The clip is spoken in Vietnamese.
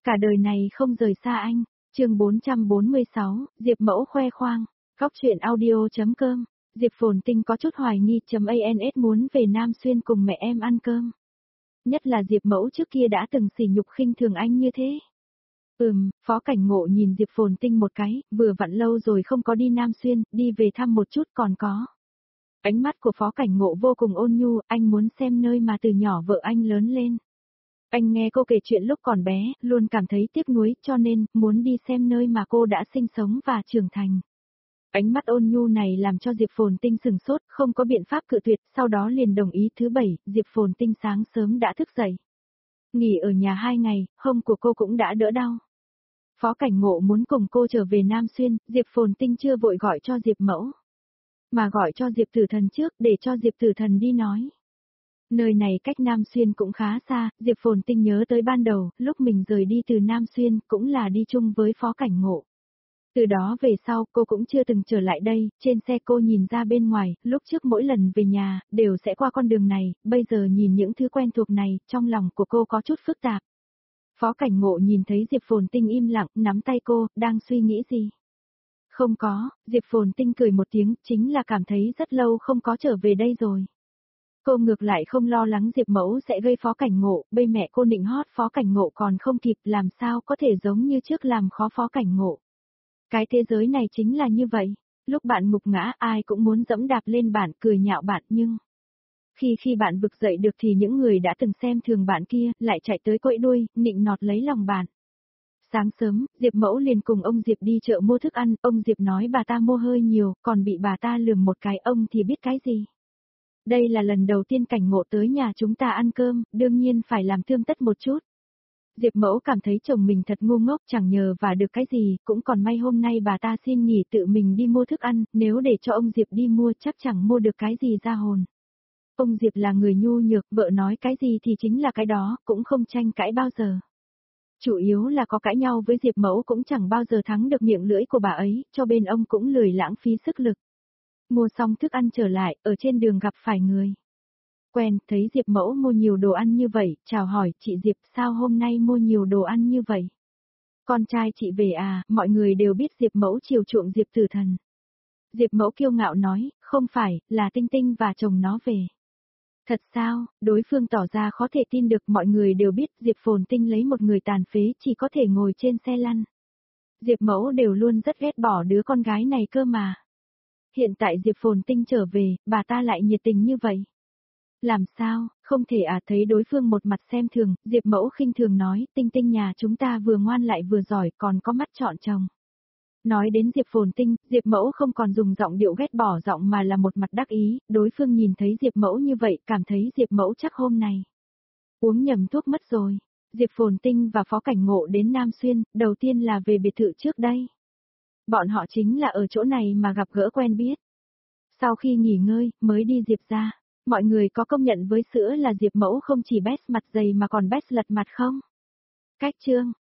Cả đời này không rời xa anh. Chương 446, Diệp Mẫu khoe khoang. Góc truyện audio.com. Diệp Phồn Tinh có chút hoài nghi.ans muốn về Nam Xuyên cùng mẹ em ăn cơm. Nhất là Diệp Mẫu trước kia đã từng sỉ nhục khinh thường anh như thế. Phó Cảnh Ngộ nhìn Diệp Phồn Tinh một cái, vừa vặn lâu rồi không có đi Nam Xuyên, đi về thăm một chút còn có. Ánh mắt của Phó Cảnh Ngộ vô cùng ôn nhu, anh muốn xem nơi mà từ nhỏ vợ anh lớn lên. Anh nghe cô kể chuyện lúc còn bé, luôn cảm thấy tiếc nuối, cho nên, muốn đi xem nơi mà cô đã sinh sống và trưởng thành. Ánh mắt ôn nhu này làm cho Diệp Phồn Tinh sừng sốt, không có biện pháp cự tuyệt, sau đó liền đồng ý. Thứ bảy, Diệp Phồn Tinh sáng sớm đã thức dậy. Nghỉ ở nhà 2 ngày, hông của cô cũng đã đỡ đau. Phó Cảnh Ngộ muốn cùng cô trở về Nam Xuyên, Diệp Phồn Tinh chưa vội gọi cho Diệp Mẫu, mà gọi cho Diệp Tử Thần trước để cho Diệp Tử Thần đi nói. Nơi này cách Nam Xuyên cũng khá xa, Diệp Phồn Tinh nhớ tới ban đầu, lúc mình rời đi từ Nam Xuyên cũng là đi chung với Phó Cảnh Ngộ. Từ đó về sau cô cũng chưa từng trở lại đây, trên xe cô nhìn ra bên ngoài, lúc trước mỗi lần về nhà, đều sẽ qua con đường này, bây giờ nhìn những thứ quen thuộc này, trong lòng của cô có chút phức tạp. Phó Cảnh Ngộ nhìn thấy Diệp Phồn Tinh im lặng, nắm tay cô, đang suy nghĩ gì? Không có, Diệp Phồn Tinh cười một tiếng, chính là cảm thấy rất lâu không có trở về đây rồi. Cô ngược lại không lo lắng Diệp Mẫu sẽ gây Phó Cảnh Ngộ, bây mẹ cô nịnh hót Phó Cảnh Ngộ còn không kịp, làm sao có thể giống như trước làm khó Phó Cảnh Ngộ. Cái thế giới này chính là như vậy, lúc bạn ngục ngã ai cũng muốn dẫm đạp lên bạn, cười nhạo bạn, nhưng khi bạn vực dậy được thì những người đã từng xem thường bạn kia lại chạy tới quẫy đuôi, nịnh nọt lấy lòng bạn. Sáng sớm, Diệp Mẫu liền cùng ông Diệp đi chợ mua thức ăn, ông Diệp nói bà ta mua hơi nhiều, còn bị bà ta lườm một cái, ông thì biết cái gì. Đây là lần đầu tiên Cảnh Ngộ tới nhà chúng ta ăn cơm, đương nhiên phải làm tươm tất một chút. Diệp Mẫu cảm thấy chồng mình thật ngu ngốc, chẳng nhờ và được cái gì, cũng còn may hôm nay bà ta xin nghỉ tự mình đi mua thức ăn, nếu để cho ông Diệp đi mua chắc chẳng mua được cái gì ra hồn. Ông Diệp là người nhu nhược, vợ nói cái gì thì chính là cái đó, cũng không tranh cãi bao giờ. Chủ yếu là có cãi nhau với Diệp Mẫu cũng chẳng bao giờ thắng được miệng lưỡi của bà ấy, cho bên ông cũng lười lãng phí sức lực. Mua xong thức ăn trở lại, ở trên đường gặp phải người quen, thấy Diệp Mẫu mua nhiều đồ ăn như vậy, chào hỏi, chị Diệp sao hôm nay mua nhiều đồ ăn như vậy? Con trai chị về à, mọi người đều biết Diệp Mẫu chiều chuộng Diệp Tử Thần. Diệp Mẫu kiêu ngạo nói, không phải, là Tinh Tinh và chồng nó về. Thật sao, đối phương tỏ ra khó thể tin được, mọi người đều biết Diệp Phồn Tinh lấy một người tàn phế chỉ có thể ngồi trên xe lăn. Diệp Mẫu đều luôn rất ghét bỏ đứa con gái này cơ mà. Hiện tại Diệp Phồn Tinh trở về, bà ta lại nhiệt tình như vậy. Làm sao, không thể à, thấy đối phương một mặt xem thường, Diệp Mẫu khinh thường nói, Tinh Tinh nhà chúng ta vừa ngoan lại vừa giỏi, còn có mắt chọn chồng. Nói đến Diệp Phồn Tinh, Diệp Mẫu không còn dùng giọng điệu ghét bỏ giọng mà là một mặt đắc ý, đối phương nhìn thấy Diệp Mẫu như vậy, cảm thấy Diệp Mẫu chắc hôm nay uống nhầm thuốc mất rồi. Diệp Phồn Tinh và Phó Cảnh Ngộ đến Nam Xuyên, đầu tiên là về biệt thự trước đây. Bọn họ chính là ở chỗ này mà gặp gỡ quen biết. Sau khi nghỉ ngơi, mới đi Diệp ra. Mọi người có công nhận với sữa là Diệp Mẫu không chỉ best mặt dày mà còn best lật mặt không? Cách chương,